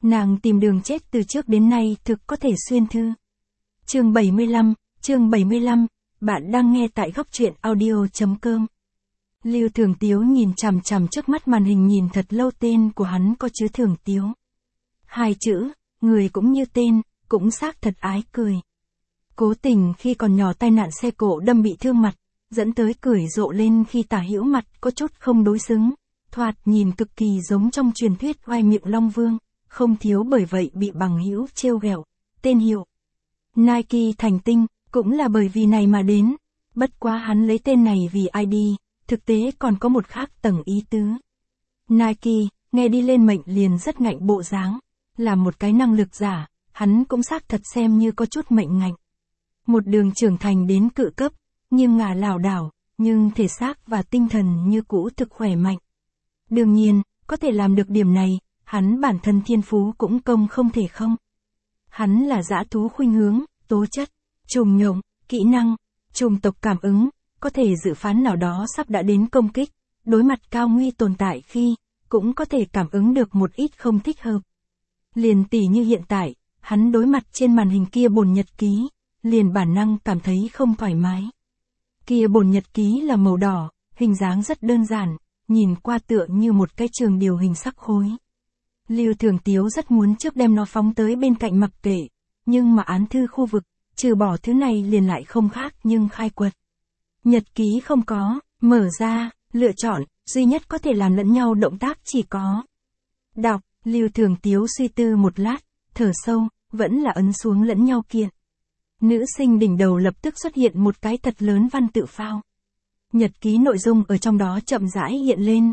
Nàng tìm đường chết từ trước đến nay thực có thể xuyên thư. Chương 75, bạn đang nghe tại góc truyện audio.com. Lưu Thường Tiếu nhìn chằm chằm trước mắt màn hình nhìn thật lâu, tên của hắn có chứa Thường Tiếu. Hai chữ, người cũng như tên, cũng xác thật ái cười. Cố tình khi còn nhỏ tai nạn xe cộ đâm bị thương mặt, dẫn tới cười rộ lên khi tả hữu mặt có chút không đối xứng, thoạt nhìn cực kỳ giống trong truyền thuyết oai miệng Long Vương, không thiếu bởi vậy bị bằng hữu trêu ghẹo. Tên hiệu Nike thành tinh, cũng là bởi vì này mà đến, bất quá hắn lấy tên này vì ID, thực tế còn có một khác tầng ý tứ. Nike, nghe đi lên mệnh liền rất ngạnh bộ dáng, là một cái năng lực giả, hắn cũng xác thật xem như có chút mệnh ngạnh. Một đường trưởng thành đến cự cấp, nghiêng ngả lảo đảo, nhưng thể xác và tinh thần như cũ thực khỏe mạnh. Đương nhiên, có thể làm được điểm này, hắn bản thân thiên phú cũng công không thể không. Hắn là dã thú khuynh hướng, tố chất, trùng nhộng, kỹ năng, trùng tộc cảm ứng, có thể dự phán nào đó sắp đã đến công kích, đối mặt cao nguy tồn tại khi, cũng có thể cảm ứng được một ít không thích hợp. Liền tỉ như hiện tại, hắn đối mặt trên màn hình kia bồn nhật ký, liền bản năng cảm thấy không thoải mái. Kia bồn nhật ký là màu đỏ, hình dáng rất đơn giản, nhìn qua tựa như một cái trường điều hình sắc khối. Lưu Thường Tiếu rất muốn trước đem nó phóng tới bên cạnh mặc kệ, nhưng mà án thư khu vực, trừ bỏ thứ này liền lại không khác nhưng khai quật. Nhật ký không có, mở ra, lựa chọn, duy nhất có thể làm lẫn nhau động tác chỉ có đọc. Lưu Thường Tiếu suy tư một lát, thở sâu, vẫn là ấn xuống lẫn nhau kiện. Nữ sinh đỉnh đầu lập tức xuất hiện một cái thật lớn văn tự phao. Nhật ký nội dung ở trong đó chậm rãi hiện lên,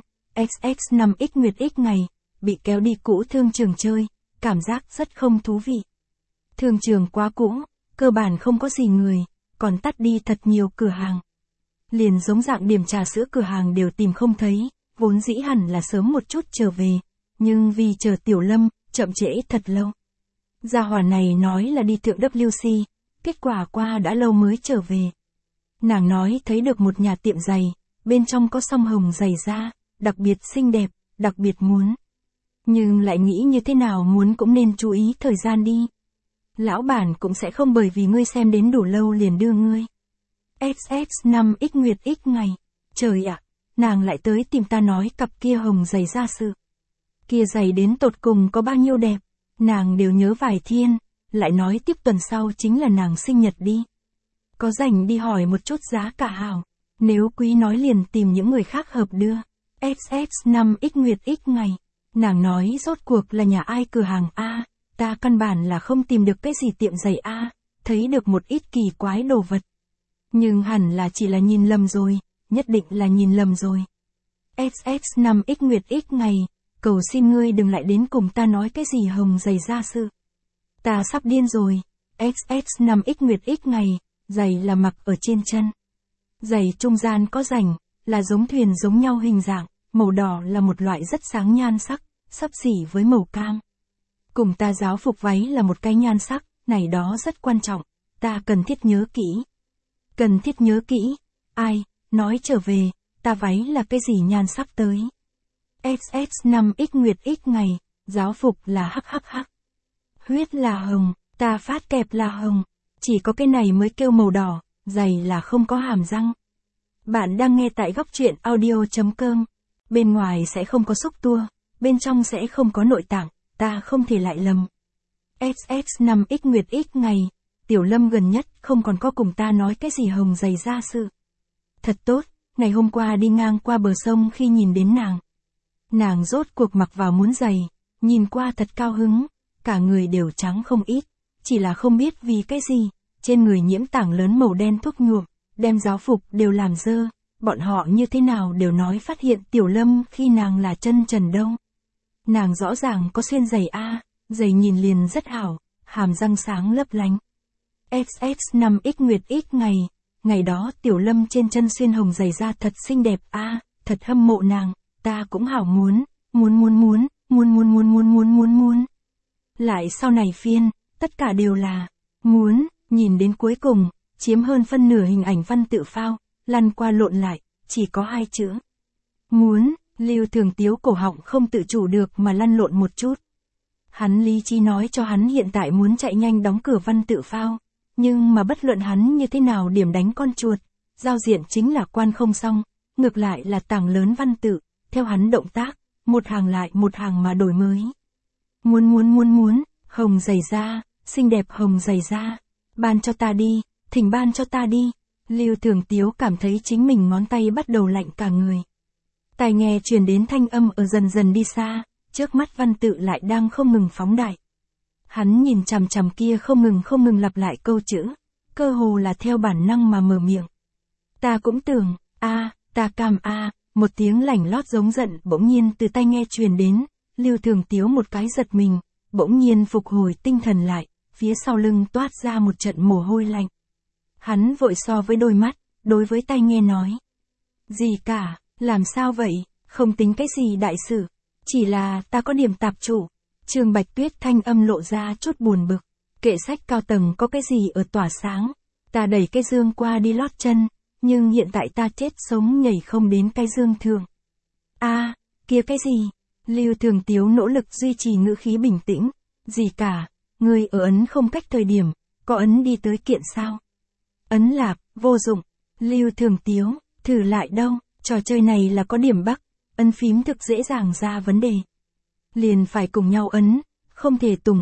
XX5X Nguyệt X ngày, bị kéo đi cũ thương trường chơi, cảm giác rất không thú vị. Thương trường quá cũ, cơ bản không có gì người, còn tắt đi thật nhiều cửa hàng. Liền giống dạng điểm trà sữa cửa hàng đều tìm không thấy, vốn dĩ hẳn là sớm một chút trở về, nhưng vì chờ Tiểu Lâm, chậm trễ thật lâu. Gia hỏa này nói là đi thượng WC, kết quả qua đã lâu mới trở về. Nàng nói thấy được một nhà tiệm giày, bên trong có song hồng giày da, đặc biệt xinh đẹp, đặc biệt muốn. Nhưng lại nghĩ như thế nào muốn cũng nên chú ý thời gian đi. Lão bản cũng sẽ không bởi vì ngươi xem đến đủ lâu liền đưa ngươi. XX5X Nguyệt X ngày. Trời ạ, nàng lại tới tìm ta nói cặp kia hồng giày da sự. Kia giày đến tột cùng có bao nhiêu đẹp, nàng đều nhớ vài thiên, lại nói tiếp tuần sau chính là nàng sinh nhật đi. Có rảnh đi hỏi một chút giá cả hảo, nếu quý nói liền tìm những người khác hợp đưa. XX5X Nguyệt X ngày. Nàng nói rốt cuộc là nhà ai cửa hàng A, ta căn bản là không tìm được cái gì tiệm giày A, thấy được một ít kỳ quái đồ vật. Nhưng hẳn là chỉ là nhìn lầm rồi, nhất định là nhìn lầm rồi. XX5X Nguyệt X ngày, cầu xin ngươi đừng lại đến cùng ta nói cái gì hồng giày da sự. Ta sắp điên rồi, XX5X Nguyệt X ngày, giày là mặc ở trên chân. Giày trung gian có rảnh, là giống thuyền giống nhau hình dạng, màu đỏ là một loại rất sáng nhan sắc, xấp xỉ với màu cam. Cùng ta giáo phục váy là một cái nhan sắc, này đó rất quan trọng, ta cần thiết nhớ kỹ. Cần thiết nhớ kỹ, ai, nói trở về, ta váy là cái gì nhan sắc tới. XX5X Nguyệt X ngày, giáo phục là hhh. Huyết là hồng, ta phát kẹp là hồng, chỉ có cái này mới kêu màu đỏ, giày là không có hàm răng. Bạn đang nghe tại góc truyện audio.com. Bên ngoài sẽ không có xúc tua, bên trong sẽ không có nội tạng, ta không thể lại lầm. XX5X Nguyệt X ngày, Tiểu Lâm gần nhất không còn có cùng ta nói cái gì hồng giày da sự. Thật tốt, ngày hôm qua đi ngang qua bờ sông khi nhìn đến nàng. Nàng rốt cuộc mặc vào muốn giày, nhìn qua thật cao hứng, cả người đều trắng không ít, chỉ là không biết vì cái gì, trên người nhiễm tảng lớn màu đen thuốc nhuộm, đem giáo phục đều làm dơ. Bọn họ như thế nào đều nói phát hiện Tiểu Lâm khi nàng là chân trần đâu. Nàng rõ ràng có xuyên giày A, giày nhìn liền rất hảo, hàm răng sáng lấp lánh. XX5X Nguyệt X ngày, ngày đó Tiểu Lâm trên chân xuyên hồng giày da thật xinh đẹp A, thật hâm mộ nàng, ta cũng hảo muốn. Lại sau này phiên, tất cả đều là muốn, nhìn đến cuối cùng, chiếm hơn phân nửa hình ảnh văn tự phao. Lăn qua lộn lại, chỉ có hai chữ. Muốn, Lưu Thường Tiếu cổ họng không tự chủ được mà lăn lộn một chút. Hắn lý trí nói cho hắn hiện tại muốn chạy nhanh đóng cửa văn tự phao. Nhưng mà bất luận hắn như thế nào điểm đánh con chuột, giao diện chính là quan không xong, ngược lại là tảng lớn văn tự, theo hắn động tác, một hàng lại một hàng mà đổi mới. Muốn, hồng giày da, xinh đẹp hồng giày da, ban cho ta đi, thỉnh ban cho ta đi. Lưu Thường Tiếu cảm thấy chính mình ngón tay bắt đầu lạnh cả người. Tai nghe truyền đến thanh âm ở dần dần đi xa, trước mắt văn tự lại đang không ngừng phóng đại. Hắn nhìn chằm chằm kia không ngừng lặp lại câu chữ, cơ hồ là theo bản năng mà mở miệng. Ta cũng tưởng, ta cam một tiếng lảnh lót giống giận bỗng nhiên từ tai nghe truyền đến, Lưu Thường Tiếu một cái giật mình, bỗng nhiên phục hồi tinh thần lại, phía sau lưng toát ra một trận mồ hôi lạnh. Hắn vội so với đôi mắt, đối với tai nghe nói. Gì cả, làm sao vậy, không tính cái gì đại sự, chỉ là ta có điểm tạp trụ. Trương Bạch Tuyết thanh âm lộ ra chút buồn bực. Kệ sách cao tầng có cái gì ở tỏa sáng, ta đẩy cái dương qua đi lót chân, nhưng hiện tại ta chết sống nhảy không đến cái dương thượng. Kia cái gì? Lưu Thường Tiếu nỗ lực duy trì ngữ khí bình tĩnh. Gì cả, người ở ấn không cách thời điểm, có ấn đi tới kiện sao? Ấn lạp, vô dụng. Lưu Thường Tiếu, thử lại đâu, trò chơi này là có điểm bắc, ấn phím thực dễ dàng ra vấn đề. Liền phải cùng nhau ấn, không thể tùng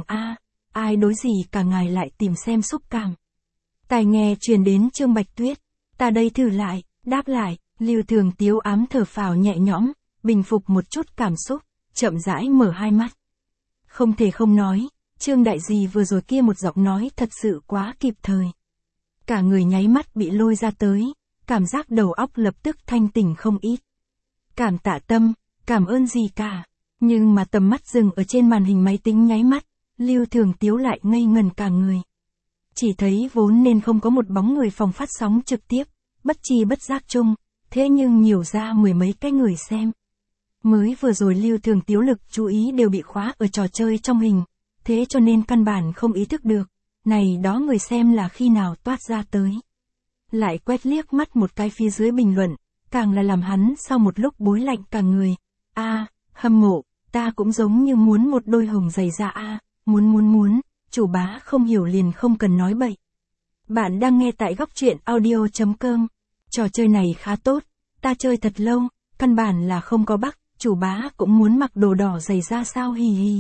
ai đối gì cả ngài lại tìm xem xúc cảm. Tai nghe truyền đến Trương Bạch Tuyết, ta đây thử lại, đáp lại, Lưu Thường Tiếu ám thở phào nhẹ nhõm, bình phục một chút cảm xúc, chậm rãi mở hai mắt. Không thể không nói, Trương đại dì vừa rồi kia một giọng nói thật sự quá kịp thời. Cả người nháy mắt bị lôi ra tới, cảm giác đầu óc lập tức thanh tỉnh không ít. Cảm tạ Tâm, cảm ơn gì cả. Nhưng mà tầm mắt dừng ở trên màn hình máy tính nháy mắt, Lưu Thường Tiếu lại ngây ngần cả người. Chỉ thấy vốn nên không có một bóng người phòng phát sóng trực tiếp, bất chi bất giác chung, thế nhưng nhiều ra mười mấy cái người xem. Mới vừa rồi Lưu Thường Tiếu lực chú ý đều bị khóa ở trò chơi trong hình, thế cho nên căn bản không ý thức được, này đó người xem là khi nào toát ra tới. Lại quét liếc mắt một cái phía dưới bình luận, càng là làm hắn sau một lúc bối lạnh cả người. Hâm mộ, ta cũng giống như muốn một đôi hồng giày da muốn, chủ bá không hiểu liền không cần nói bậy. Bạn đang nghe tại góc truyện audio.com, trò chơi này khá tốt, ta chơi thật lâu, căn bản là không có bug, chủ bá cũng muốn mặc đồ đỏ giày da sao hì hì.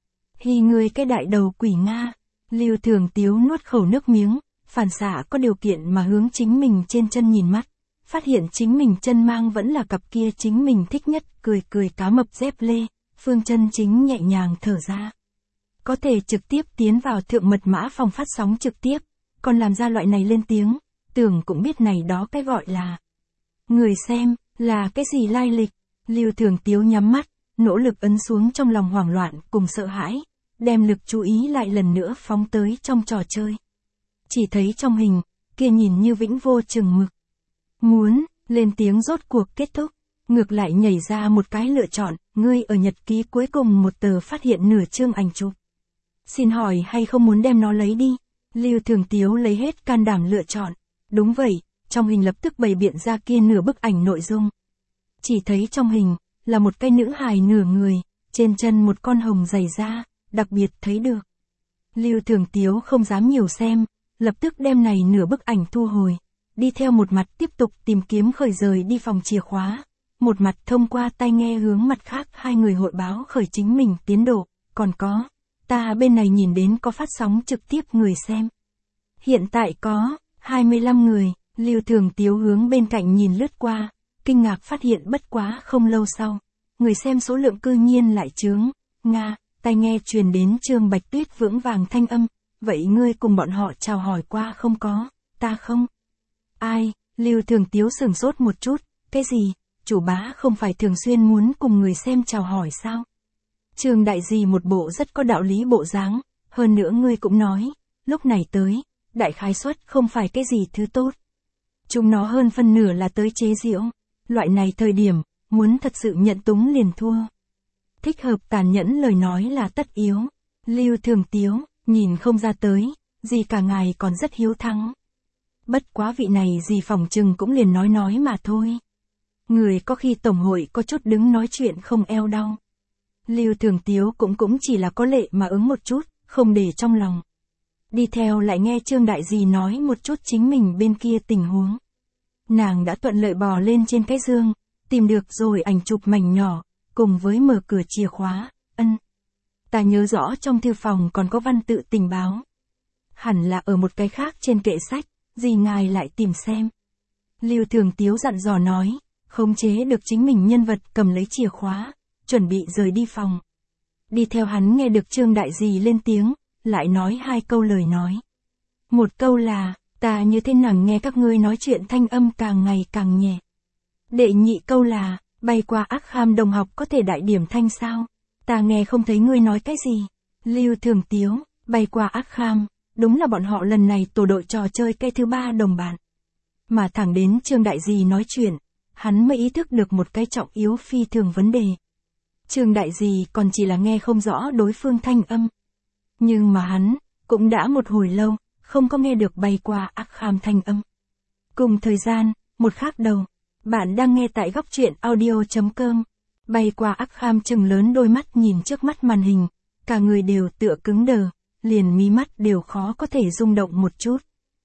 Hì người cái đại đầu quỷ Nga, Lưu Thường Tiếu nuốt khẩu nước miếng, phản xạ có điều kiện mà hướng chính mình trên chân nhìn mắt, phát hiện chính mình chân mang vẫn là cặp kia chính mình thích nhất, cười cá mập dép lê, phương chân chính nhẹ nhàng thở ra. Có thể trực tiếp tiến vào thượng mật mã phòng phát sóng trực tiếp, còn làm ra loại này lên tiếng, tưởng cũng biết này đó cái gọi là. Người xem, là cái gì lai lịch, Lưu Thường Tiếu nhắm mắt, nỗ lực ấn xuống trong lòng hoảng loạn cùng sợ hãi, đem lực chú ý lại lần nữa phóng tới trong trò chơi. Chỉ thấy trong hình, kia nhìn như vĩnh vô chừng mực. Muốn, lên tiếng rốt cuộc kết thúc, ngược lại nhảy ra một cái lựa chọn, ngươi ở nhật ký cuối cùng một tờ phát hiện nửa chương ảnh chụp. Xin hỏi hay không muốn đem nó lấy đi? Lưu Thường Tiếu lấy hết can đảm lựa chọn. Đúng vậy, trong hình lập tức bày biện ra kia nửa bức ảnh nội dung. Chỉ thấy trong hình, là một cái nữ hài nửa người, trên chân một con hồng giày da, đặc biệt thấy được. Lưu Thường Tiếu không dám nhiều xem, lập tức đem này nửa bức ảnh thu hồi. Đi theo một mặt tiếp tục tìm kiếm khởi rời đi phòng chìa khóa. Một mặt thông qua tai nghe hướng mặt khác hai người hội báo khởi chính mình tiến độ, còn có. Ta bên này nhìn đến có phát sóng trực tiếp người xem. Hiện tại có 25 người, Lưu Thường Tiếu hướng bên cạnh nhìn lướt qua, kinh ngạc phát hiện bất quá không lâu sau. Người xem số lượng cư nhiên lại chướng, Nga, tai nghe truyền đến Trương Bạch Tuyết vững vàng thanh âm, vậy ngươi cùng bọn họ chào hỏi qua không có, ta không. Ai, Lưu Thường Tiếu sửng sốt một chút, cái gì, chủ bá không phải thường xuyên muốn cùng người xem chào hỏi sao? Trương đại dì một bộ rất có đạo lý bộ dáng, hơn nữa ngươi cũng nói, lúc này tới, đại khái suất không phải cái gì thứ tốt. Chúng nó hơn phân nửa là tới chế giễu, loại này thời điểm, muốn thật sự nhận túng liền thua. Thích hợp tàn nhẫn lời nói là tất yếu. Lưu Thường Tiếu, nhìn không ra tới, gì cả ngài còn rất hiếu thắng. Bất quá vị này gì phòng trừng cũng liền nói mà thôi. Người có khi tổng hội có chút đứng nói chuyện không eo đau. Lưu Thường Tiếu cũng chỉ là có lệ mà ứng một chút, không để trong lòng. Đi theo lại nghe Trương Đại Dì nói một chút chính mình bên kia tình huống. Nàng đã thuận lợi bò lên trên cái giường, tìm được rồi ảnh chụp mảnh nhỏ, cùng với mở cửa chìa khóa, Ta nhớ rõ trong thư phòng còn có văn tự tình báo. Hẳn là ở một cái khác trên kệ sách, dì ngài lại tìm xem. Lưu Thường Tiếu dặn dò nói, khống chế được chính mình nhân vật cầm lấy chìa khóa, chuẩn bị rời đi phòng. Đi theo hắn nghe được Trương Đại Dì lên tiếng, lại nói 2 câu lời nói. Một câu là, ta như thế nào nghe các ngươi nói chuyện thanh âm càng ngày càng nhẹ. Đệ nhị câu là, bay qua Ác Kham đồng học có thể đại điểm thanh sao? Ta nghe không thấy ngươi nói cái gì. Lưu Thường Tiếu, bay qua Ác Kham, đúng là bọn họ lần này tổ đội trò chơi cái thứ 3 đồng bạn. Mà thẳng đến Trương Đại Dì nói chuyện, hắn mới ý thức được một cái trọng yếu phi thường vấn đề. Trương Đại Dì còn chỉ là nghe không rõ đối phương thanh âm. Nhưng mà hắn, cũng đã một hồi lâu, không có nghe được bay qua Ác Kham thanh âm. Cùng thời gian, một khác đầu, bạn đang nghe tại góc truyện audio.com. Bay qua Ác Kham trừng lớn đôi mắt nhìn trước mắt màn hình, cả người đều tựa cứng đờ, liền mí mắt đều khó có thể rung động một chút.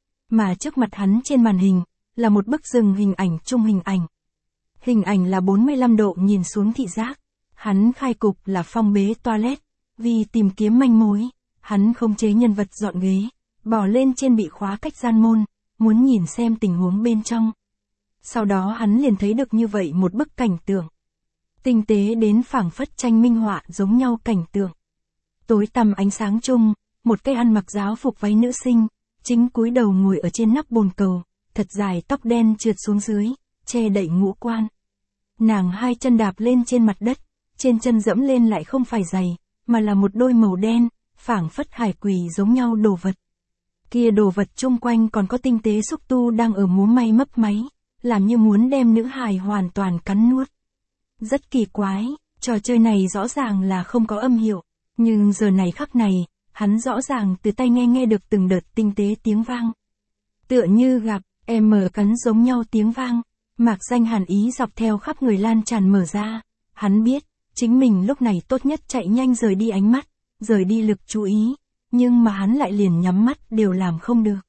Mà trước mặt hắn trên màn hình, là một bức rừng hình ảnh chung hình ảnh. Hình ảnh là 45 độ nhìn xuống thị giác. Hắn khai cục là phong bế toilet, vì tìm kiếm manh mối, hắn khống chế nhân vật dọn ghế, bỏ lên trên bị khóa cách gian môn, muốn nhìn xem tình huống bên trong. Sau đó hắn liền thấy được như vậy một bức cảnh tượng. Tinh tế đến phảng phất tranh minh họa giống nhau cảnh tượng. Tối tăm ánh sáng chung, một cái ăn mặc giáo phục váy nữ sinh, chính cúi đầu ngồi ở trên nắp bồn cầu, thật dài tóc đen trượt xuống dưới, che đậy ngũ quan. Nàng 2 chân đạp lên trên mặt đất, trên chân dẫm lên lại không phải giày, mà là một đôi màu đen, phảng phất hải quỷ giống nhau đồ vật. Kia đồ vật chung quanh còn có tinh tế xúc tu đang ở múa may mấp máy, làm như muốn đem nữ hài hoàn toàn cắn nuốt. Rất kỳ quái, trò chơi này rõ ràng là không có âm hiệu, nhưng giờ này khắc này, hắn rõ ràng từ tai nghe được từng đợt tinh tế tiếng vang. Tựa như gặp, cắn giống nhau tiếng vang, mạc danh hàn ý dọc theo khắp người lan tràn mở ra. Hắn biết, chính mình lúc này tốt nhất chạy nhanh rời đi ánh mắt, rời đi lực chú ý, nhưng mà hắn lại liền nhắm mắt đều làm không được.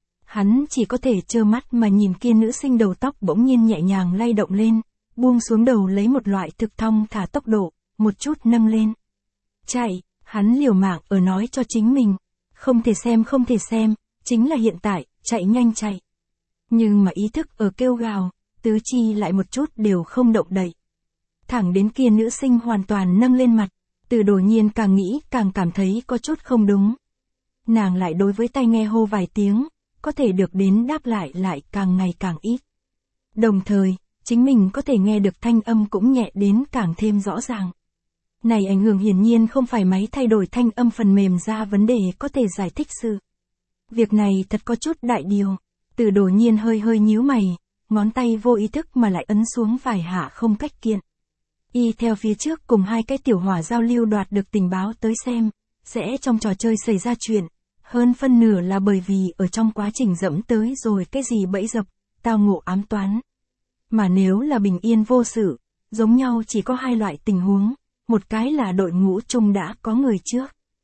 Hắn chỉ có thể trơ mắt mà nhìn kia nữ sinh đầu tóc bỗng nhiên nhẹ nhàng lay động lên, buông xuống đầu lấy một loại thực thong thả tốc độ, một chút nâng lên. Chạy, hắn liều mạng ở nói cho chính mình, không thể xem, chính là hiện tại, chạy nhanh chạy. Nhưng mà ý thức ở kêu gào, tứ chi lại một chút đều không động đậy. Thẳng đến kia nữ sinh hoàn toàn nâng lên mặt, Từ Đồ Nhiên càng nghĩ càng cảm thấy có chút không đúng. Nàng lại đối với tai nghe hô vài tiếng, có thể được đến đáp lại càng ngày càng ít. Đồng thời, chính mình có thể nghe được thanh âm cũng nhẹ đến càng thêm rõ ràng. Này ảnh hưởng hiển nhiên không phải máy thay đổi thanh âm phần mềm ra vấn đề có thể giải thích sự. Việc này thật có chút đại điều. Từ Đồ Nhiên hơi nhíu mày, ngón tay vô ý thức mà lại ấn xuống vài hạ không cách kiện. Y theo phía trước cùng 2 cái tiểu hỏa giao lưu đoạt được tình báo tới xem, sẽ trong trò chơi xảy ra chuyện, hơn phân nửa là bởi vì ở trong quá trình dẫm tới rồi cái gì bẫy dập, tao ngộ ám toán. Mà nếu là bình yên vô sự, giống nhau chỉ có 2 loại tình huống, một cái là đội ngũ chung đã có người trước.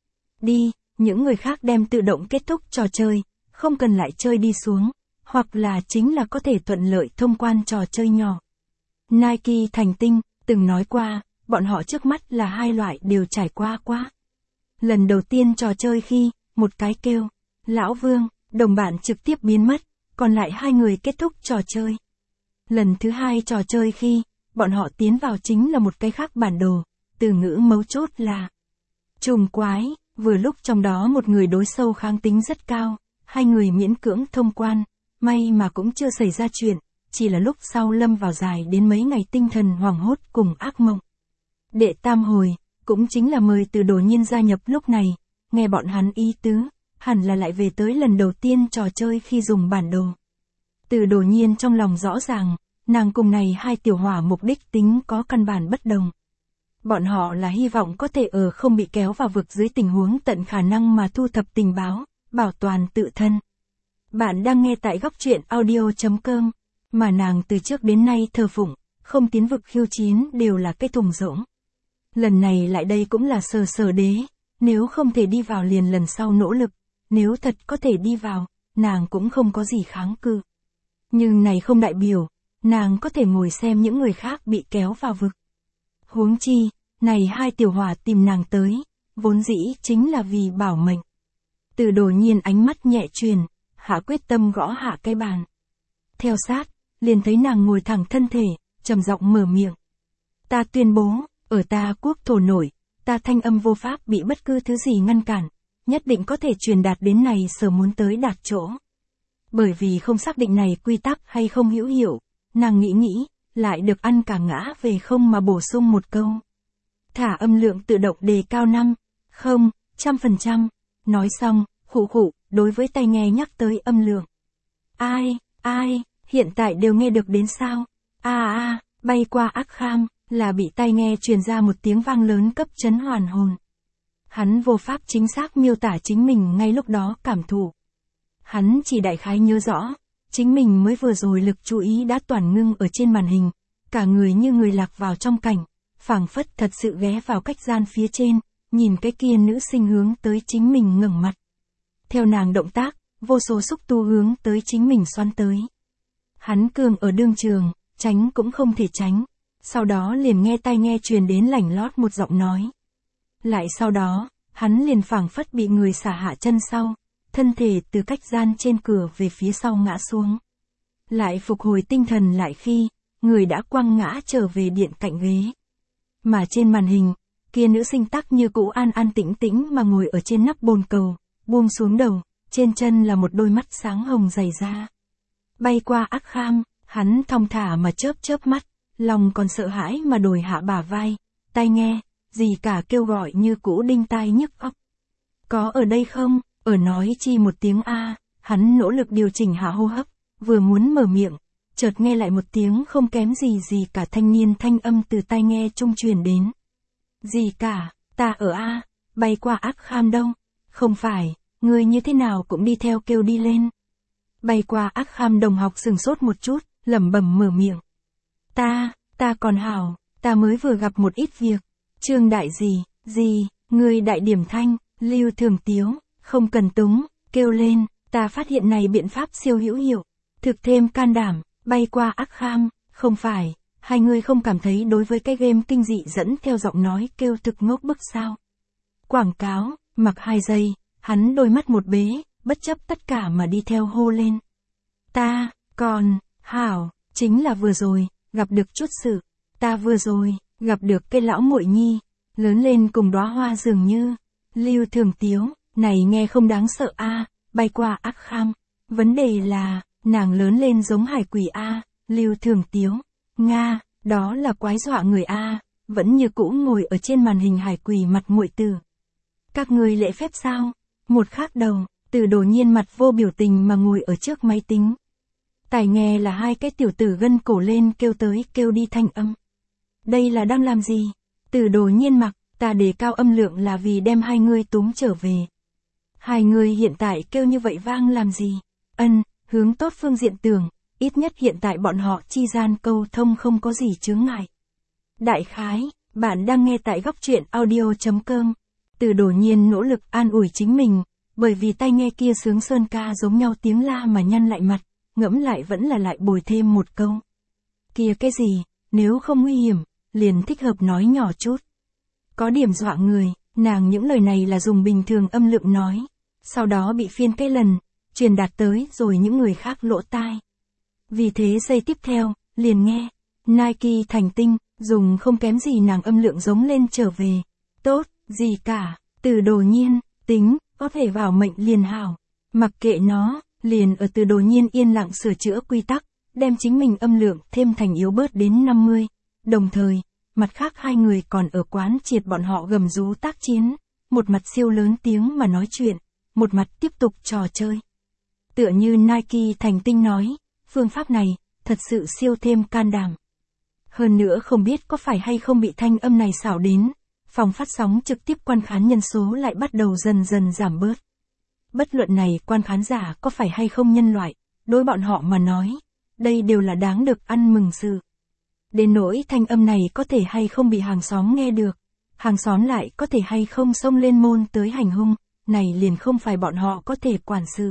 Đi, những người khác đem tự động kết thúc trò chơi, không cần lại chơi đi xuống, hoặc là chính là có thể thuận lợi thông quan trò chơi nhỏ. Nike Thành Tinh từng nói qua, bọn họ trước mắt là 2 loại đều trải qua. Lần đầu tiên trò chơi khi, một cái kêu, Lão Vương, đồng bạn trực tiếp biến mất, còn lại 2 người kết thúc trò chơi. Lần thứ 2 trò chơi khi, bọn họ tiến vào chính là một cái khác bản đồ, từ ngữ mấu chốt là trùng quái, vừa lúc trong đó một người đối sâu kháng tính rất cao, 2 người miễn cưỡng thông quan, may mà cũng chưa xảy ra chuyện, chỉ là lúc sau lâm vào dài đến mấy ngày tinh thần hoảng hốt cùng ác mộng. Đệ tam hồi, cũng chính là mời Từ Đồ Nhiên gia nhập lúc này, nghe bọn hắn ý tứ, hẳn là lại về tới lần đầu tiên trò chơi khi dùng bản đồ. Từ Đồ Nhiên trong lòng rõ ràng, nàng cùng này 2 tiểu hỏa mục đích tính có căn bản bất đồng. Bọn họ là hy vọng có thể ở không bị kéo vào vực dưới tình huống tận khả năng mà thu thập tình báo, bảo toàn tự thân. Bạn đang nghe tại góc truyện audio.com, mà nàng từ trước đến nay thờ phụng, không tiến vực khiêu chiến đều là cái thùng rỗng. Lần này lại đây cũng là sờ sờ đế, nếu không thể đi vào liền lần sau nỗ lực, nếu thật có thể đi vào, nàng cũng không có gì kháng cự. Nhưng này không đại biểu, nàng có thể ngồi xem những người khác bị kéo vào vực. Huống chi, này hai tiểu hỏa tìm nàng tới, vốn dĩ chính là vì bảo mệnh. Từ Đồ Nhiên ánh mắt nhẹ truyền, hạ quyết tâm gõ hạ cái bàn. Theo sát, liền thấy nàng ngồi thẳng thân thể, trầm giọng mở miệng. Ta tuyên bố, ở ta quốc thổ nổi, ta thanh âm vô pháp bị bất cứ thứ gì ngăn cản, nhất định có thể truyền đạt đến này sở muốn tới đạt chỗ. Bởi vì không xác định này quy tắc hay không hữu hiệu, nàng nghĩ, lại được ăn cả ngã về không mà bổ sung một câu. Thả âm lượng tự động đề cao 100%. Nói xong, khụ, đối với tai nghe nhắc tới âm lượng. Ai, hiện tại đều nghe được đến sao? Bay qua ác kham, là bị tai nghe truyền ra một tiếng vang lớn cấp chấn hoàn hồn. Hắn vô pháp chính xác miêu tả chính mình ngay lúc đó cảm thụ. Hắn chỉ đại khái nhớ rõ, chính mình mới vừa rồi lực chú ý đã toàn ngưng ở trên màn hình, cả người như người lạc vào trong cảnh, phảng phất thật sự ghé vào cách gian phía trên, nhìn cái kia nữ sinh hướng tới chính mình ngẩng mặt. Theo nàng động tác, vô số xúc tu hướng tới chính mình xoắn tới. Hắn cường ở đương trường, tránh cũng không thể tránh, sau đó liền nghe tai nghe truyền đến lảnh lót một giọng nói. Lại sau đó, hắn liền phảng phất bị người xả hạ chân sau, thân thể từ cách gian trên cửa về phía sau ngã xuống. Lại phục hồi tinh thần lại khi, người đã quăng ngã trở về điện cạnh ghế. Mà trên màn hình, kia nữ sinh tắc như cũ an an tĩnh tĩnh mà ngồi ở trên nắp bồn cầu, buông xuống đầu, trên chân là một đôi mắt sáng hồng dày ra. Bay qua ác kham, hắn thong thả mà chớp mắt, lòng còn sợ hãi mà đổi hạ bả vai, tai nghe, gì cả kêu gọi như cũ đinh tai nhức óc. Có ở đây không? Ở nói chi một tiếng a, hắn nỗ lực điều chỉnh hạ hô hấp, vừa muốn mở miệng, chợt nghe lại một tiếng không kém gì cả thanh niên thanh âm từ tai nghe trung truyền đến. Gì cả, ta ở a, bay qua ác kham đâu? Không phải, ngươi như thế nào cũng đi theo kêu đi lên. Bay qua ác kham đồng học sừng sốt một chút, lẩm bẩm mở miệng. Ta còn hảo, ta mới vừa gặp một ít việc. Trương đại gì, ngươi đại điểm thanh, Lưu Thường Tiếu, không cần túng, kêu lên, ta phát hiện này biện pháp siêu hữu hiệu. Thực thêm can đảm, bay qua ác kham, không phải, hai người không cảm thấy đối với cái game kinh dị dẫn theo giọng nói kêu thực ngốc bức sao. Quảng cáo, mặc 2 giây, hắn đôi mắt một bế, bất chấp tất cả mà đi theo hô lên. Ta, còn, hảo, chính là vừa rồi, gặp được chút sự, ta vừa rồi, gặp được cái lão muội nhi, lớn lên cùng đóa hoa dường như, Lưu Thường Tiếu, này nghe không đáng sợ a, bay qua ác kham, vấn đề là, nàng lớn lên giống hải quỷ a, Lưu Thường Tiếu, Nga, đó là quái dọa người a, vẫn như cũ ngồi ở trên màn hình hải quỷ mặt muội tử. Các người lễ phép sao? Một khác đầu, Từ Đồ Nhiên mặt vô biểu tình mà ngồi ở trước máy tính. Tai nghe là hai cái tiểu tử gân cổ lên kêu tới kêu đi thanh âm. Đây là đang làm gì? Từ Đồ Nhiên mặc, ta đề cao âm lượng là vì đem hai người túm trở về. Hai người hiện tại kêu như vậy vang làm gì? Hướng tốt phương diện tưởng, ít nhất hiện tại bọn họ chi gian câu thông không có gì chướng ngại. Đại khái, bạn đang nghe tại góc truyện audio.com. Từ Đồ Nhiên nỗ lực an ủi chính mình, bởi vì tai nghe kia sướng sơn ca giống nhau tiếng la mà nhăn lại mặt, ngẫm lại vẫn là lại bồi thêm một câu. Kia cái gì, nếu không nguy hiểm, liền thích hợp nói nhỏ chút. Có điểm dọa người, nàng những lời này là dùng bình thường âm lượng nói, sau đó bị phiên cái lần, truyền đạt tới rồi những người khác lỗ tai. Vì thế giây tiếp theo, liền nghe, Nike thành tinh, dùng không kém gì nàng âm lượng giống lên trở về. Tốt, gì cả, Từ Đồ Nhiên, tính, có thể vào mệnh liền hảo. Mặc kệ nó, liền ở Từ Đồ Nhiên yên lặng sửa chữa quy tắc, đem chính mình âm lượng thêm thành yếu bớt đến 50. Đồng thời, mặt khác hai người còn ở quán triệt bọn họ gầm rú tác chiến, một mặt siêu lớn tiếng mà nói chuyện, một mặt tiếp tục trò chơi. Tựa như Nike thành tinh nói, phương pháp này, thật sự siêu thêm can đảm. Hơn nữa không biết có phải hay không bị thanh âm này xảo đến, phòng phát sóng trực tiếp quan khán nhân số lại bắt đầu dần dần giảm bớt. Bất luận này quan khán giả có phải hay không nhân loại, đối bọn họ mà nói, đây đều là đáng được ăn mừng sự. Đến nỗi thanh âm này có thể hay không bị hàng xóm nghe được, hàng xóm lại có thể hay không xông lên môn tới hành hung, này liền không phải bọn họ có thể quản sự.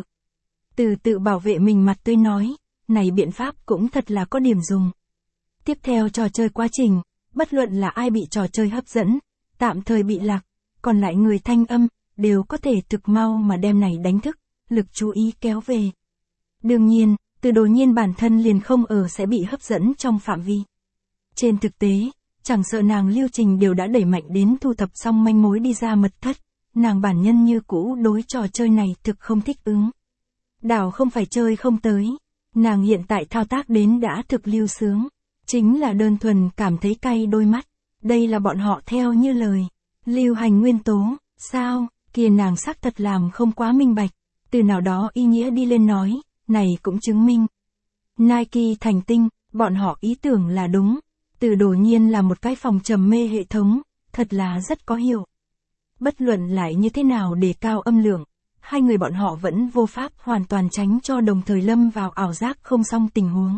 Từ tự bảo vệ mình mặt tươi nói, này biện pháp cũng thật là có điểm dùng. Tiếp theo trò chơi quá trình, bất luận là ai bị trò chơi hấp dẫn, tạm thời bị lạc, còn lại người thanh âm, đều có thể thực mau mà đem này đánh thức, lực chú ý kéo về. Đương nhiên, Từ Đồ Nhiên bản thân liền không ở sẽ bị hấp dẫn trong phạm vi. Trên thực tế, chẳng sợ nàng Lưu Trình đều đã đẩy mạnh đến thu thập xong manh mối đi ra mật thất, nàng bản nhân như cũ đối trò chơi này thực không thích ứng. Đảo không phải chơi không tới, nàng hiện tại thao tác đến đã thực lưu sướng, chính là đơn thuần cảm thấy cay đôi mắt, đây là bọn họ theo như lời. Lưu hành nguyên tố, sao, kia nàng xác thật làm không quá minh bạch, từ nào đó ý nghĩa đi lên nói, này cũng chứng minh. Nike thành tinh, bọn họ ý tưởng là đúng, Từ Đồ Nhiên là một cái phòng trầm mê hệ thống, thật là rất có hiệu. Bất luận lại như thế nào để cao âm lượng, hai người bọn họ vẫn vô pháp hoàn toàn tránh cho đồng thời lâm vào ảo giác không xong tình huống.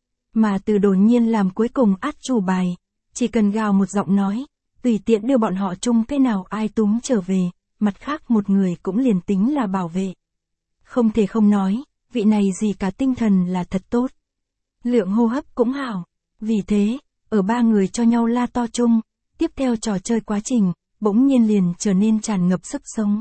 Mà Từ Đồ Nhiên làm cuối cùng át chủ bài, chỉ cần gào một giọng nói, tùy tiện đưa bọn họ chung cái nào ai túm trở về, mặt khác một người cũng liền tính là bảo vệ. Không thể không nói, vị này gì cả tinh thần là thật tốt. Lượng hô hấp cũng hảo. Vì thế, ở ba người cho nhau la to chung, tiếp theo trò chơi quá trình, bỗng nhiên liền trở nên tràn ngập sức sống.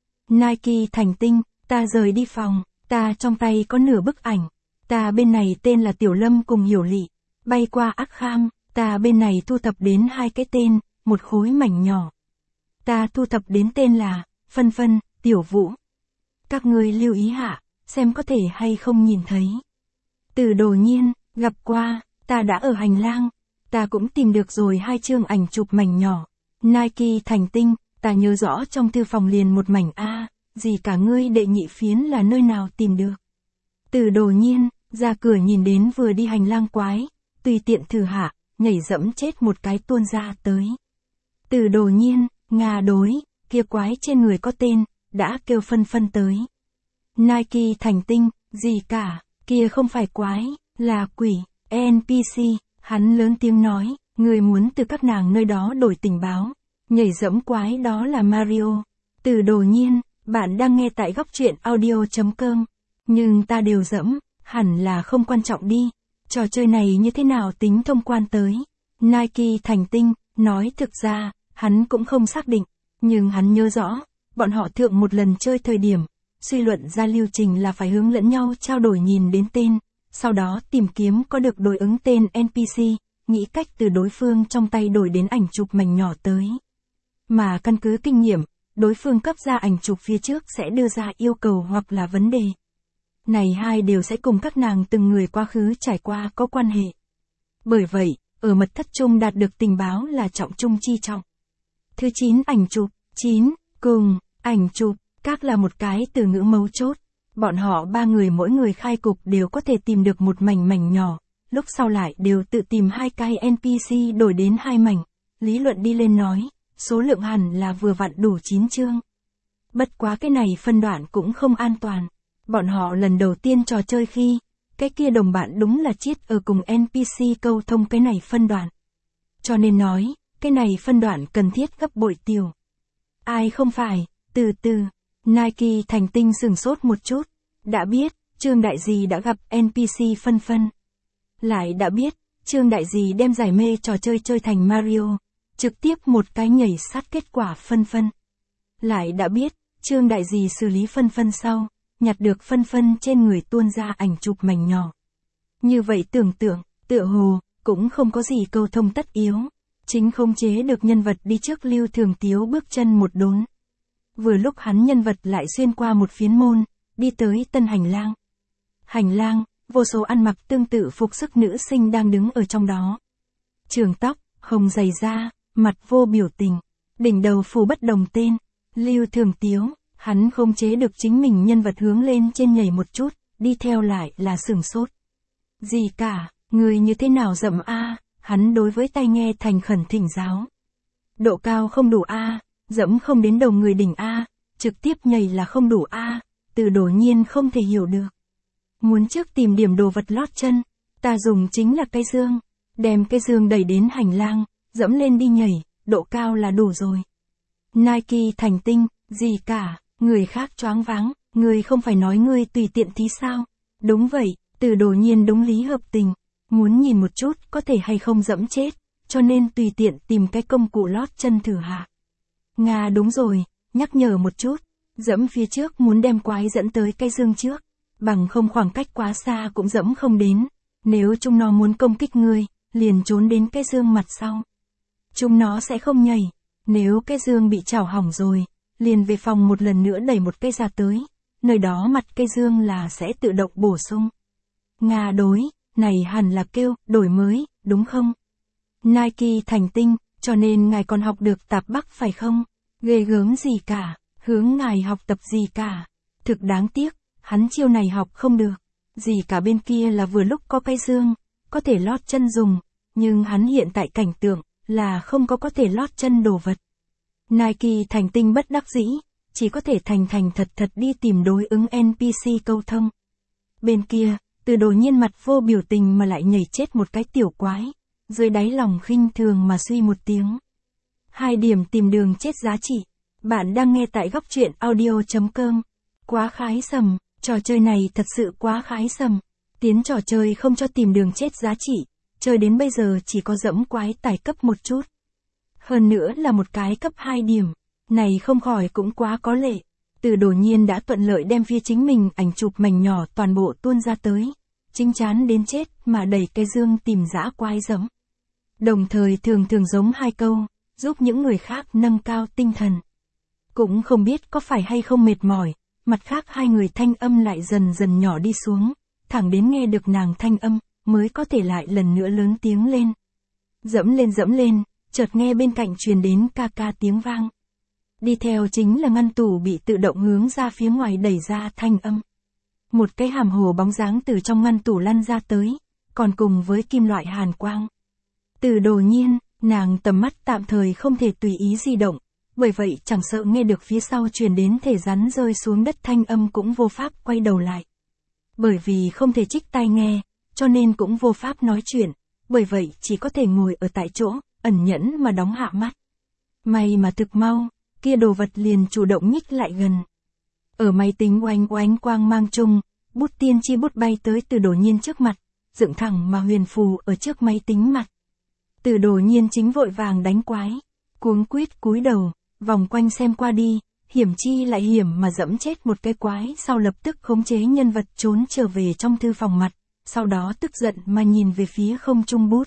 Nike thành tinh, ta rời đi phòng, ta trong tay có nửa bức ảnh, ta bên này tên là Tiểu Lâm cùng Hiểu Lị, bay qua Ác Kham, ta bên này thu thập đến 2 cái tên, một khối mảnh nhỏ. Ta thu thập đến tên là Phân Phân, Tiểu Vũ. Các ngươi lưu ý hạ, xem có thể hay không nhìn thấy. Từ Đồ Nhiên, gặp qua, ta đã ở hành lang, ta cũng tìm được rồi 2 chương ảnh chụp mảnh nhỏ. Nike thành tinh, ta nhớ rõ trong thư phòng liền một mảnh A, gì cả ngươi đệ nhị phiến là nơi nào tìm được. Từ Đồ Nhiên, ra cửa nhìn đến vừa đi hành lang quái, tùy tiện thử hạ, nhảy dẫm chết một cái tuôn ra tới. Từ Đồ Nhiên, Nga đối, kia quái trên người có tên, đã kêu Phân Phân tới. Nike thành tinh, gì cả, kia không phải quái, là quỷ, NPC, hắn lớn tiếng nói, người muốn từ các nàng nơi đó đổi tình báo, nhảy dẫm quái đó là Mario. Từ Đồ Nhiên, bạn đang nghe tại góc truyện audio.com, nhưng ta đều dẫm, hẳn là không quan trọng đi, trò chơi này như thế nào tính thông quan tới. Nike thành tinh, nói thực ra, hắn cũng không xác định, nhưng hắn nhớ rõ, bọn họ thượng một lần chơi thời điểm, suy luận ra lưu trình là phải hướng lẫn nhau trao đổi nhìn đến tên, sau đó tìm kiếm có được đối ứng tên NPC, nghĩ cách từ đối phương trong tay đổi đến ảnh chụp mảnh nhỏ tới. Mà căn cứ kinh nghiệm, đối phương cấp ra ảnh chụp phía trước sẽ đưa ra yêu cầu hoặc là vấn đề. Này hai đều sẽ cùng các nàng từng người quá khứ trải qua có quan hệ. Bởi vậy, ở mật thất chung đạt được tình báo là trọng trung chi trọng. Thứ 9 ảnh chụp, 9, cùng, ảnh chụp, các là một cái từ ngữ mấu chốt. Bọn họ ba người mỗi người khai cục đều có thể tìm được một mảnh nhỏ, lúc sau lại đều tự tìm 2 cái NPC đổi đến 2 mảnh. Lý luận đi lên nói, số lượng hẳn là vừa vặn đủ 9 chương. Bất quá cái này phân đoạn cũng không an toàn. Bọn họ lần đầu tiên trò chơi khi, cái kia đồng bạn đúng là chiết ở cùng NPC câu thông cái này phân đoạn. Cho nên nói, cái này phân đoạn cần thiết gấp bội tiểu. Ai không phải, từ từ, Nike thành tinh sửng sốt một chút, đã biết, Trương Đại Dì đã gặp NPC Phân Phân. Lại đã biết, Trương Đại Dì đem giải mê trò chơi chơi thành Mario, trực tiếp một cái nhảy sát kết quả Phân Phân. Lại đã biết, Trương Đại Dì xử lý Phân Phân sau, nhặt được Phân Phân trên người tuôn ra ảnh chụp mảnh nhỏ. Như vậy tưởng tượng, tựa hồ, cũng không có gì câu thông tất yếu. Chính không chế được nhân vật đi trước Lưu Thường Tiếu bước chân một đốn. Vừa lúc hắn nhân vật lại xuyên qua một phiến môn, đi tới tân hành lang. Hành lang, vô số ăn mặc tương tự phục sức nữ sinh đang đứng ở trong đó. Trường tóc, hồng giày da, mặt vô biểu tình, đỉnh đầu phủ bất đồng tên, Lưu Thường Tiếu, hắn không chế được chính mình nhân vật hướng lên trên nhảy một chút, đi theo lại là sửng sốt. Gì cả, người như thế nào dậm a? Hắn đối với tai nghe thành khẩn thỉnh giáo. Độ cao không đủ a, dẫm không đến đầu người đỉnh a, trực tiếp nhảy là không đủ a, Từ Đồ Nhiên không thể hiểu được. Muốn trước tìm điểm đồ vật lót chân, ta dùng chính là cái dương, đem cái dương đẩy đến hành lang, dẫm lên đi nhảy, độ cao là đủ rồi. Nike thành tinh, gì cả, người khác choáng váng, ngươi không phải nói ngươi tùy tiện tí sao? Đúng vậy, Từ Đồ Nhiên đúng lý hợp tình, muốn nhìn một chút có thể hay không dẫm chết, cho nên tùy tiện tìm cái công cụ lót chân thử hạ. Nga đúng rồi, nhắc nhở một chút, dẫm phía trước muốn đem quái dẫn tới cái dương trước, bằng không khoảng cách quá xa cũng dẫm không đến, nếu chúng nó muốn công kích ngươi, liền trốn đến cái dương mặt sau. Chúng nó sẽ không nhảy, nếu cái dương bị chảo hỏng rồi, liền về phòng một lần nữa đẩy một cây ra tới, nơi đó mặt cây dương là sẽ tự động bổ sung. Nga đối, này hẳn là kêu, đổi mới, đúng không? Nike thành tinh, cho nên ngài còn học được tạp bắc phải không? Ghê gớm gì cả, hướng ngài học tập gì cả. Thực đáng tiếc, hắn chiêu này học không được. Gì cả bên kia là vừa lúc có cái dương, có thể lót chân dùng, nhưng hắn hiện tại cảnh tượng, là không có thể lót chân đồ vật. Nike thành tinh bất đắc dĩ, chỉ có thể thành thật đi tìm đối ứng NPC câu thông. Bên kia, Từ Đồ Nhiên mặt vô biểu tình mà lại nhảy chết một cái tiểu quái, dưới đáy lòng khinh thường mà suy một tiếng. 2 điểm tìm đường chết giá trị. Bạn đang nghe tại góc truyện audio.com. Quá khái sầm, trò chơi này thật sự quá khái sầm. Tiến trò chơi không cho tìm đường chết giá trị, chơi đến bây giờ chỉ có dẫm quái tài cấp một chút. Hơn nữa là một cái cấp 2 điểm, này không khỏi cũng quá có lệ. Từ Đồ Nhiên đã thuận lợi đem phía chính mình ảnh chụp mảnh nhỏ toàn bộ tuôn ra tới, chính chán đến chết mà đẩy cái dương tìm dã quái dẫm. Đồng thời thường giống 2 câu, giúp những người khác nâng cao tinh thần. Cũng không biết có phải hay không mệt mỏi, mặt khác 2 người thanh âm lại dần nhỏ đi xuống, thẳng đến nghe được nàng thanh âm, mới có thể lại lần nữa lớn tiếng lên. Dẫm lên, chợt nghe bên cạnh truyền đến ca tiếng vang. Đi theo chính là ngăn tủ bị tự động hướng ra phía ngoài đẩy ra thanh âm. Một cái hàm hồ bóng dáng từ trong ngăn tủ lăn ra tới, còn cùng với kim loại hàn quang. Từ Đồ Nhiên, nàng tầm mắt tạm thời không thể tùy ý di động, bởi vậy chẳng sợ nghe được phía sau truyền đến thể rắn rơi xuống đất thanh âm cũng vô pháp quay đầu lại. Bởi vì không thể trích tai nghe, cho nên cũng vô pháp nói chuyện, bởi vậy chỉ có thể ngồi ở tại chỗ, ẩn nhẫn mà đóng hạ mắt. May mà thực mau, kia đồ vật liền chủ động nhích lại gần. Ở máy tính oánh quang mang chung, bút tiên tri bút bay tới Từ Đồ Nhiên trước mặt, dựng thẳng mà huyền phù ở trước máy tính mặt. Từ Đồ Nhiên chính vội vàng đánh quái, cuống quýt cúi đầu, vòng quanh xem qua đi, hiểm chi lại hiểm mà dẫm chết một cái quái, sau lập tức khống chế nhân vật trốn trở về trong thư phòng mặt, sau đó tức giận mà nhìn về phía không trung bút.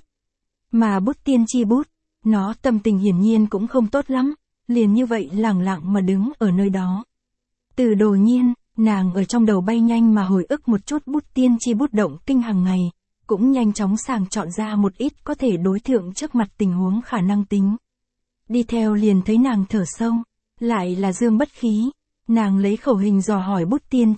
Mà bút tiên tri bút, nó tâm tình hiển nhiên cũng không tốt lắm, liền như vậy lẳng lặng mà đứng ở nơi đó. Từ Đồ Nhiên, nàng ở trong đầu bay nhanh mà hồi ức một chút bút tiên tri bút động kinh hàng ngày, cũng nhanh chóng sàng chọn ra một ít có thể đối thượng trước mặt tình huống khả năng tính. Đi theo liền thấy nàng thở sâu, lại là dương bất khí, nàng lấy khẩu hình dò hỏi bút tiên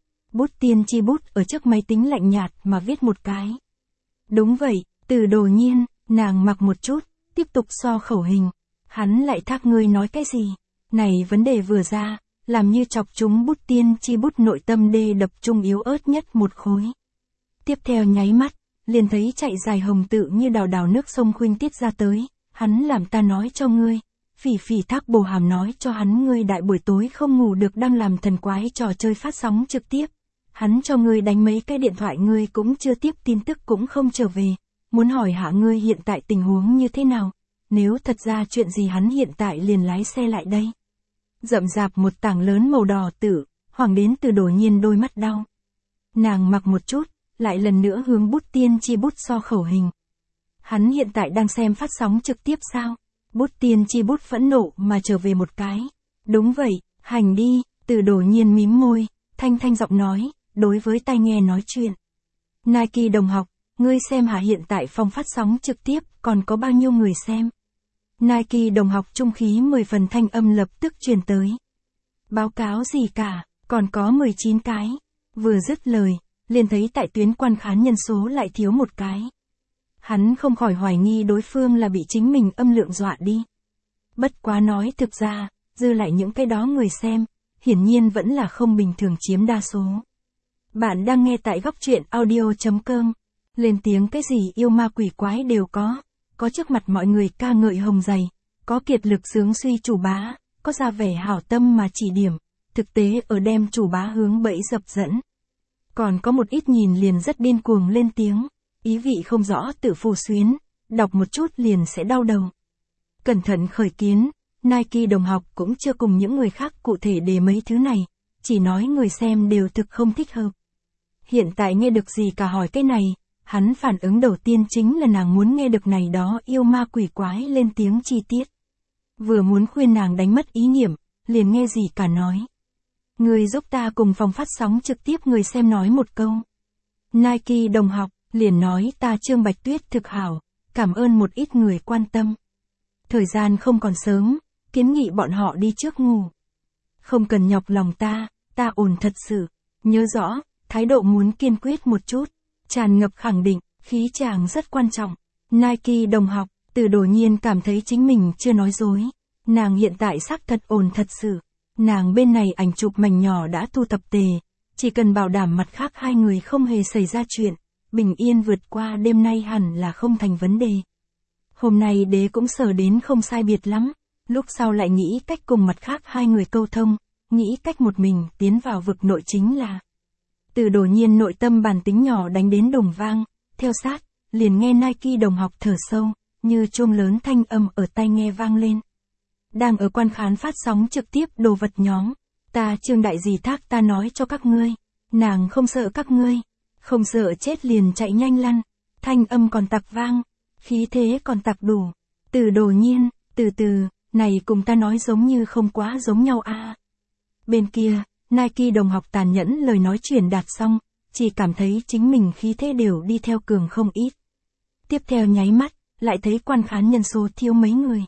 tri bút ở trước máy tính lạnh nhạt mà viết một cái. Đúng vậy, Từ Đồ Nhiên, nàng mặc một chút, tiếp tục so khẩu hình, hắn lại thác ngươi nói cái gì, này vấn đề vừa ra, làm như chọc chúng bút tiên tri bút nội tâm đê đập trung yếu ớt nhất một khối. Tiếp theo nháy mắt, liền thấy chạy dài hồng tự như đào nước sông khuynh tiết ra tới, hắn làm ta nói cho ngươi, phỉ thác bồ hàm nói cho hắn ngươi đại buổi tối không ngủ được đang làm thần quái trò chơi phát sóng trực tiếp. Hắn cho ngươi đánh mấy cái điện thoại ngươi cũng chưa tiếp tin tức cũng không trở về, muốn hỏi hạ ngươi hiện tại tình huống như thế nào, nếu thật ra chuyện gì hắn hiện tại liền lái xe lại đây. Rậm rạp một tảng lớn màu đỏ tử, hoàng đến Từ Đồ Nhiên đôi mắt đau. Nàng mặc một chút, lại lần nữa hướng bút tiên tri bút so khẩu hình. Hắn hiện tại đang xem phát sóng trực tiếp sao? Bút tiên tri bút phẫn nộ mà trở về một cái. Đúng vậy, hành đi, Từ Đồ Nhiên mím môi, thanh giọng nói, đối với tai nghe nói chuyện. Nike đồng học, ngươi xem hả hiện tại phòng phát sóng trực tiếp còn có bao nhiêu người xem? Nike đồng học trung khí 10 phần thanh âm lập tức truyền tới. Báo cáo gì cả, còn có 19 cái. Vừa dứt lời, liền thấy tại tuyến quan khán nhân số lại thiếu một cái. Hắn không khỏi hoài nghi đối phương là bị chính mình âm lượng dọa đi. Bất quá nói thực ra, dư lại những cái đó người xem, hiển nhiên vẫn là không bình thường chiếm đa số. Bạn đang nghe tại góc truyện audio.com. Lên tiếng cái gì yêu ma quỷ quái đều có trước mặt mọi người ca ngợi hồng dày, có kiệt lực sướng suy chủ bá, có ra vẻ hảo tâm mà chỉ điểm, thực tế ở đem chủ bá hướng bẫy dập dẫn. Còn có một ít nhìn liền rất điên cuồng lên tiếng, ý vị không rõ tự phù xuyến, đọc một chút liền sẽ đau đầu. Cẩn thận khởi kiến, Nike đồng học cũng chưa cùng những người khác cụ thể đề mấy thứ này, chỉ nói người xem đều thực không thích hợp. Hiện tại nghe được gì cả hỏi cái này, hắn phản ứng đầu tiên chính là nàng muốn nghe được này đó yêu ma quỷ quái lên tiếng chi tiết. Vừa muốn khuyên nàng đánh mất ý niệm, liền nghe gì cả nói. Người giúp ta cùng phòng phát sóng trực tiếp người xem nói một câu. Nike đồng học, liền nói ta Trương Bạch Tuyết thực hảo, cảm ơn một ít người quan tâm. Thời gian không còn sớm, kiến nghị bọn họ đi trước ngủ. Không cần nhọc lòng ta ổn thật sự. Nhớ rõ, thái độ muốn kiên quyết một chút, tràn ngập khẳng định, khí chàng rất quan trọng. Nike đồng học, Từ Đồ Nhiên cảm thấy chính mình chưa nói dối. Nàng hiện tại xác thật ổn thật sự. Nàng bên này ảnh chụp mảnh nhỏ đã thu tập tề, chỉ cần bảo đảm mặt khác hai người không hề xảy ra chuyện, bình yên vượt qua đêm nay hẳn là không thành vấn đề. Hôm nay đế cũng sờ đến không sai biệt lắm, lúc sau lại nghĩ cách cùng mặt khác hai người câu thông, nghĩ cách một mình tiến vào vực nội chính là. Từ Đồ Nhiên nội tâm bản tính nhỏ đánh đến đồng vang, theo sát, liền nghe Nike đồng học thở sâu, như chuông lớn thanh âm ở tai nghe vang lên. Đang ở quan khán phát sóng trực tiếp đồ vật nhóm, ta Trương đại dì thác ta nói cho các ngươi, nàng không sợ các ngươi, không sợ chết liền chạy nhanh lăn, thanh âm còn tặc vang, khí thế còn tặc đủ. Từ Đồ Nhiên, từ từ, này cùng ta nói giống như không quá giống nhau a. Bên kia, Nike đồng học tàn nhẫn lời nói truyền đạt xong, chỉ cảm thấy chính mình khí thế đều đi theo cường không ít. Tiếp theo nháy mắt, lại thấy quan khán nhân số thiếu mấy người.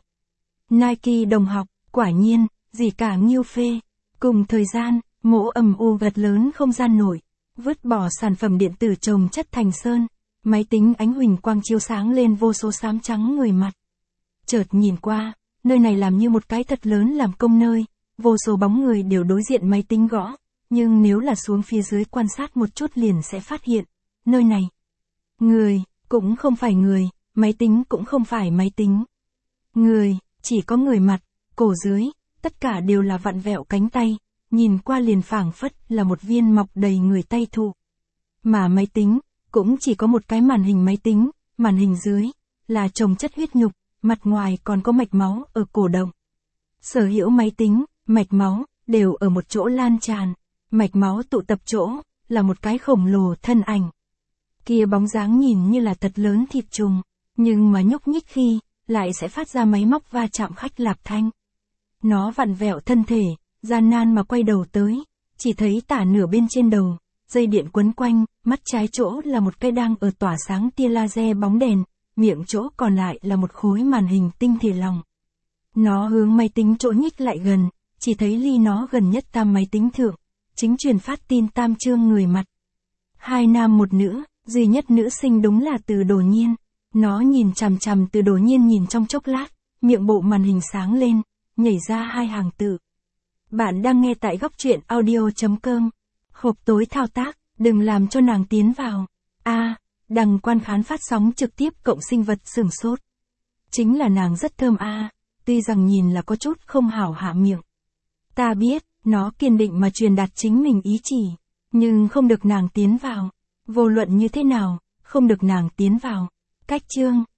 Nike đồng học, quả nhiên, gì cả nghiêu phê. Cùng thời gian, mỗ ầm u vật lớn không gian nổi, vứt bỏ sản phẩm điện tử trồng chất thành sơn, máy tính ánh huỳnh quang chiếu sáng lên vô số xám trắng người mặt. Chợt nhìn qua, nơi này làm như một cái thật lớn làm công nơi, vô số bóng người đều đối diện máy tính gõ, nhưng nếu là xuống phía dưới quan sát một chút liền sẽ phát hiện, nơi này, người, cũng không phải người, máy tính cũng không phải máy tính. Người, chỉ có người mặt, cổ dưới, tất cả đều là vặn vẹo cánh tay, nhìn qua liền phảng phất là một viên mọc đầy người tay thụ. Mà máy tính, cũng chỉ có một cái màn hình máy tính, màn hình dưới, là chồng chất huyết nhục, mặt ngoài còn có mạch máu ở cổ động. Sở hữu máy tính, mạch máu, đều ở một chỗ lan tràn, mạch máu tụ tập chỗ, là một cái khổng lồ thân ảnh. Kia bóng dáng nhìn như là thật lớn thịt trùng, nhưng mà nhúc nhích khi, lại sẽ phát ra máy móc va chạm khách lạp thanh. Nó vặn vẹo thân thể, gian nan mà quay đầu tới, chỉ thấy tả nửa bên trên đầu, dây điện quấn quanh, mắt trái chỗ là một cây đang ở tỏa sáng tia laser bóng đèn, miệng chỗ còn lại là một khối màn hình tinh thể lòng. Nó hướng máy tính chỗ nhích lại gần, chỉ thấy ly nó gần nhất tam máy tính thượng, chính truyền phát tin tam trương người mặt. Hai nam một nữ, duy nhất nữ sinh đúng là Từ Đồ Nhiên. Nó nhìn chằm chằm Từ Đồ Nhiên nhìn trong chốc lát, miệng bộ màn hình sáng lên, nhảy ra hai hàng tự. Bạn đang nghe tại góc truyện audio.com. Hộp tối thao tác, đừng làm cho nàng tiến vào. Đằng quan khán phát sóng trực tiếp cộng sinh vật sửng sốt. Chính là nàng rất thơm tuy rằng nhìn là có chút không hảo hạ miệng. Ta biết, nó kiên định mà truyền đạt chính mình ý chỉ, nhưng không được nàng tiến vào. Vô luận như thế nào, không được nàng tiến vào. Cách chương.